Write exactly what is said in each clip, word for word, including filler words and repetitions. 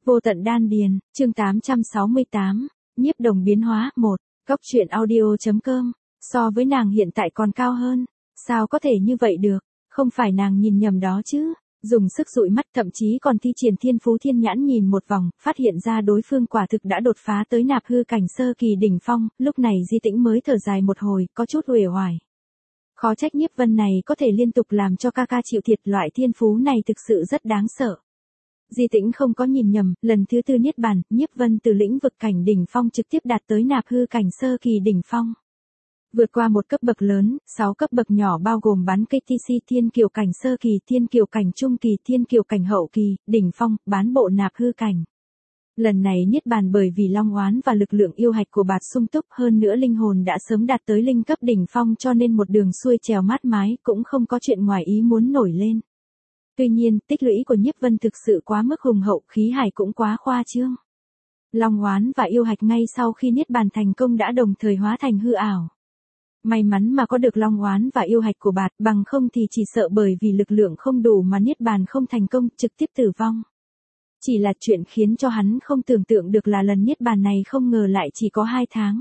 Vô tận đan điền, chương tám trăm sáu mươi tám, nhiếp đồng biến hóa, một, Cốc truyện audio.com, so với nàng hiện tại còn cao hơn, sao có thể như vậy được, không phải nàng nhìn nhầm đó chứ, dùng sức dụi mắt thậm chí còn thi triển thiên phú thiên nhãn nhìn một vòng, phát hiện ra đối phương quả thực đã đột phá tới nạp hư cảnh sơ kỳ đỉnh phong, lúc này Di Tĩnh mới thở dài một hồi, có chút uể oải. Khó trách Nhiếp Vân này có thể liên tục làm cho ca ca chịu thiệt, loại thiên phú này thực sự rất đáng sợ. Di Tĩnh không có nhìn nhầm, lần thứ tư niết bàn, Nhiếp Vân từ lĩnh vực cảnh đỉnh phong trực tiếp đạt tới nạp hư cảnh sơ kỳ đỉnh phong. Vượt qua một cấp bậc lớn, sáu cấp bậc nhỏ bao gồm bán ca tê xê thiên kiều cảnh sơ kỳ, thiên kiều cảnh trung kỳ, thiên kiều cảnh hậu kỳ, đỉnh phong, bán bộ nạp hư cảnh. Lần này niết bàn bởi vì long oán và lực lượng yêu hạch của bạt sung túc, hơn nữa linh hồn đã sớm đạt tới linh cấp đỉnh phong cho nên một đường xuôi trèo mát mái, cũng không có chuyện ngoài ý muốn nổi lên. Tuy nhiên, tích lũy của Nhiếp Vân thực sự quá mức hùng hậu, khí hải cũng quá khoa trương. Long oán và yêu hạch ngay sau khi niết bàn thành công đã đồng thời hóa thành hư ảo. May mắn mà có được long oán và yêu hạch của bạt, bằng không thì chỉ sợ bởi vì lực lượng không đủ mà niết bàn không thành công, trực tiếp tử vong. Chỉ là chuyện khiến cho hắn không tưởng tượng được là lần niết bàn này không ngờ lại chỉ có hai tháng.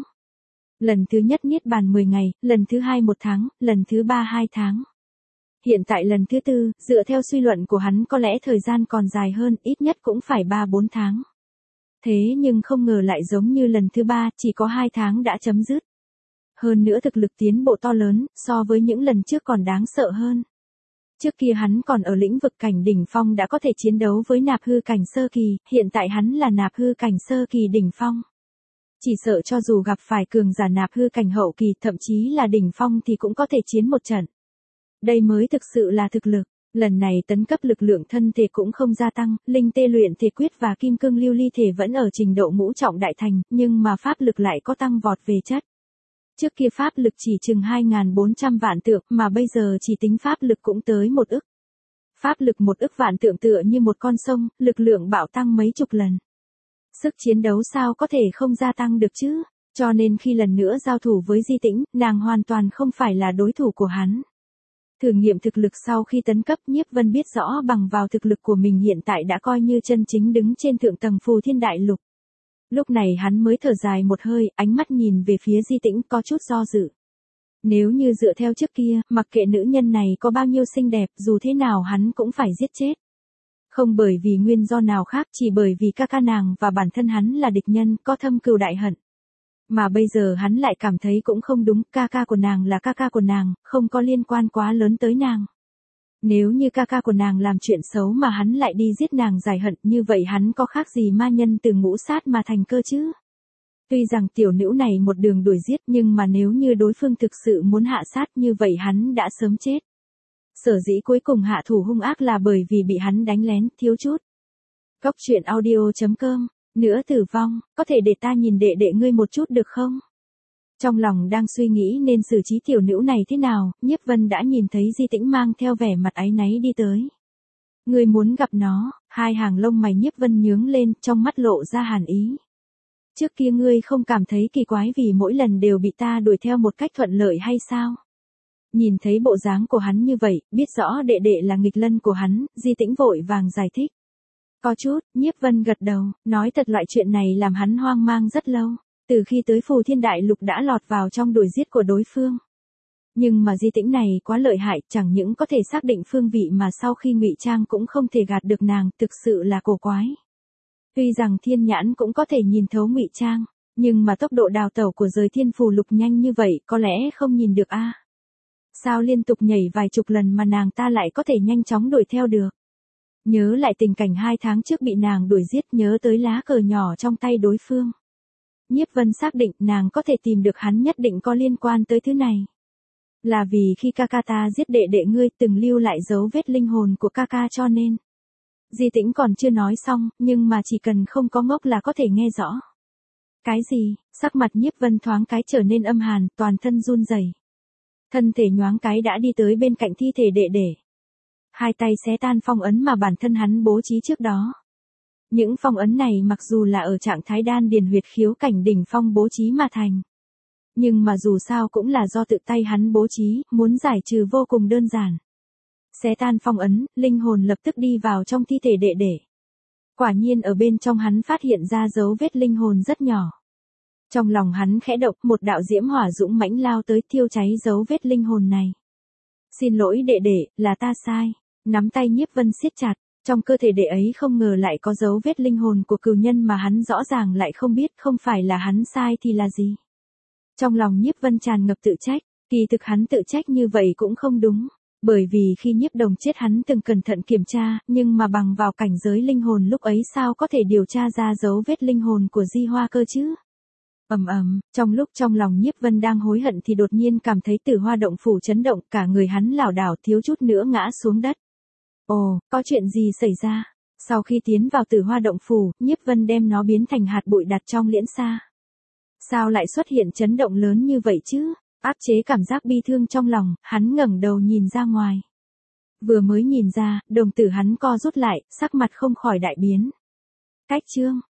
Lần thứ nhất niết bàn mười ngày, lần thứ hai một tháng, lần thứ ba hai tháng. Hiện tại lần thứ tư, dựa theo suy luận của hắn có lẽ thời gian còn dài hơn, ít nhất cũng phải ba bốn tháng. Thế nhưng không ngờ lại giống như lần thứ ba, chỉ có hai tháng đã chấm dứt. Hơn nữa thực lực tiến bộ to lớn, so với những lần trước còn đáng sợ hơn. Trước kia hắn còn ở lĩnh vực cảnh đỉnh phong đã có thể chiến đấu với nạp hư cảnh sơ kỳ, hiện tại hắn là nạp hư cảnh sơ kỳ đỉnh phong. Chỉ sợ cho dù gặp phải cường giả nạp hư cảnh hậu kỳ, thậm chí là đỉnh phong thì cũng có thể chiến một trận. Đây mới thực sự là thực lực. Lần này tấn cấp lực lượng thân thể cũng không gia tăng, linh tê luyện thể quyết và kim cương lưu ly thể vẫn ở trình độ ngũ trọng đại thành, nhưng mà pháp lực lại có tăng vọt về chất. Trước kia pháp lực chỉ chừng hai nghìn bốn trăm vạn tượng, mà bây giờ chỉ tính pháp lực cũng tới một ức. Pháp lực một ức vạn tượng tựa như một con sông, lực lượng bạo tăng mấy chục lần. Sức chiến đấu sao có thể không gia tăng được chứ, cho nên khi lần nữa giao thủ với Di Tĩnh, nàng hoàn toàn không phải là đối thủ của hắn. Thử nghiệm thực lực sau khi tấn cấp, Nhiếp Vân biết rõ bằng vào thực lực của mình hiện tại đã coi như chân chính đứng trên thượng tầng phù thiên đại lục. Lúc này hắn mới thở dài một hơi, ánh mắt nhìn về phía Di Tĩnh có chút do dự. Nếu như dựa theo trước kia, mặc kệ nữ nhân này có bao nhiêu xinh đẹp, dù thế nào hắn cũng phải giết chết. Không bởi vì nguyên do nào khác, chỉ bởi vì ca ca nàng và bản thân hắn là địch nhân, có thâm cừu đại hận. Mà bây giờ hắn lại cảm thấy cũng không đúng, ca ca của nàng là ca ca của nàng, không có liên quan quá lớn tới nàng. Nếu như ca ca của nàng làm chuyện xấu mà hắn lại đi giết nàng giải hận, như vậy hắn có khác gì ma nhân từ ngũ sát mà thành cơ chứ? Tuy rằng tiểu nữ này một đường đuổi giết, nhưng mà nếu như đối phương thực sự muốn hạ sát như vậy hắn đã sớm chết. Sở dĩ cuối cùng hạ thủ hung ác là bởi vì bị hắn đánh lén, thiếu chút. Cốc truyện audio.com, nữa tử vong, có thể để ta nhìn đệ đệ ngươi một chút được không? Trong lòng đang suy nghĩ nên xử trí tiểu nữ này thế nào, Nhiếp Vân đã nhìn thấy Di Tĩnh mang theo vẻ mặt áy náy đi tới. Ngươi muốn gặp nó, hai hàng lông mày Nhiếp Vân nhướng lên, trong mắt lộ ra hàn ý. Trước kia ngươi không cảm thấy kỳ quái vì mỗi lần đều bị ta đuổi theo một cách thuận lợi hay sao? Nhìn thấy bộ dáng của hắn như vậy, biết rõ đệ đệ là nghịch lân của hắn, Di Tĩnh vội vàng giải thích. Có chút, Nhiếp Vân gật đầu, nói thật loại chuyện này làm hắn hoang mang rất lâu. Từ khi tới phù thiên đại lục đã lọt vào trong đuổi giết của đối phương. Nhưng mà Di Tĩnh này quá lợi hại, chẳng những có thể xác định phương vị mà sau khi ngụy trang cũng không thể gạt được nàng, thực sự là cổ quái. Tuy rằng thiên nhãn cũng có thể nhìn thấu ngụy trang, nhưng mà tốc độ đào tẩu của giới thiên phù lục nhanh như vậy có lẽ không nhìn được a. À? Sao liên tục nhảy vài chục lần mà nàng ta lại có thể nhanh chóng đuổi theo được? Nhớ lại tình cảnh hai tháng trước bị nàng đuổi giết, nhớ tới lá cờ nhỏ trong tay đối phương. Nhiếp Vân xác định nàng có thể tìm được hắn nhất định có liên quan tới thứ này. Là vì khi ca ca ta giết đệ đệ ngươi từng lưu lại dấu vết linh hồn của ca ca cho nên. Di Tĩnh còn chưa nói xong, nhưng mà chỉ cần không có ngốc là có thể nghe rõ. Cái gì? Sắc mặt Nhiếp Vân thoáng cái trở nên âm hàn, toàn thân run rẩy. Thân thể nhoáng cái đã đi tới bên cạnh thi thể đệ đệ. Hai tay xé tan phong ấn mà bản thân hắn bố trí trước đó. Những phong ấn này mặc dù là ở trạng thái đan điền huyệt khiếu cảnh đỉnh phong bố trí mà thành. Nhưng mà dù sao cũng là do tự tay hắn bố trí, muốn giải trừ vô cùng đơn giản. Xé tan phong ấn, linh hồn lập tức đi vào trong thi thể đệ đệ. Quả nhiên ở bên trong hắn phát hiện ra dấu vết linh hồn rất nhỏ. Trong lòng hắn khẽ động, một đạo diễm hỏa dũng mãnh lao tới thiêu cháy dấu vết linh hồn này. Xin lỗi đệ đệ, là ta sai. Nắm tay Nhiếp Vân siết chặt, trong cơ thể đệ ấy không ngờ lại có dấu vết linh hồn của cừu nhân mà hắn rõ ràng lại không biết, không phải là hắn sai thì là gì. Trong lòng Nhiếp Vân tràn ngập tự trách, kỳ thực hắn tự trách như vậy cũng không đúng. Bởi vì khi Nhiếp Đồng chết hắn từng cẩn thận kiểm tra, nhưng mà bằng vào cảnh giới linh hồn lúc ấy sao có thể điều tra ra dấu vết linh hồn của Di Hoa cơ chứ? Ầm ầm, trong lúc trong lòng Nhiếp Vân đang hối hận thì đột nhiên cảm thấy Tử Hoa động phủ chấn động, cả người hắn lảo đảo thiếu chút nữa ngã xuống đất. Ồ, có chuyện gì xảy ra? Sau khi tiến vào Tử Hoa động phủ, Nhiếp Vân đem nó biến thành hạt bụi đặt trong liễn sa. Sao lại xuất hiện chấn động lớn như vậy chứ? Áp chế cảm giác bi thương trong lòng, hắn ngẩng đầu nhìn ra ngoài. Vừa mới nhìn ra, đồng tử hắn co rút lại, sắc mặt không khỏi đại biến. Cách chương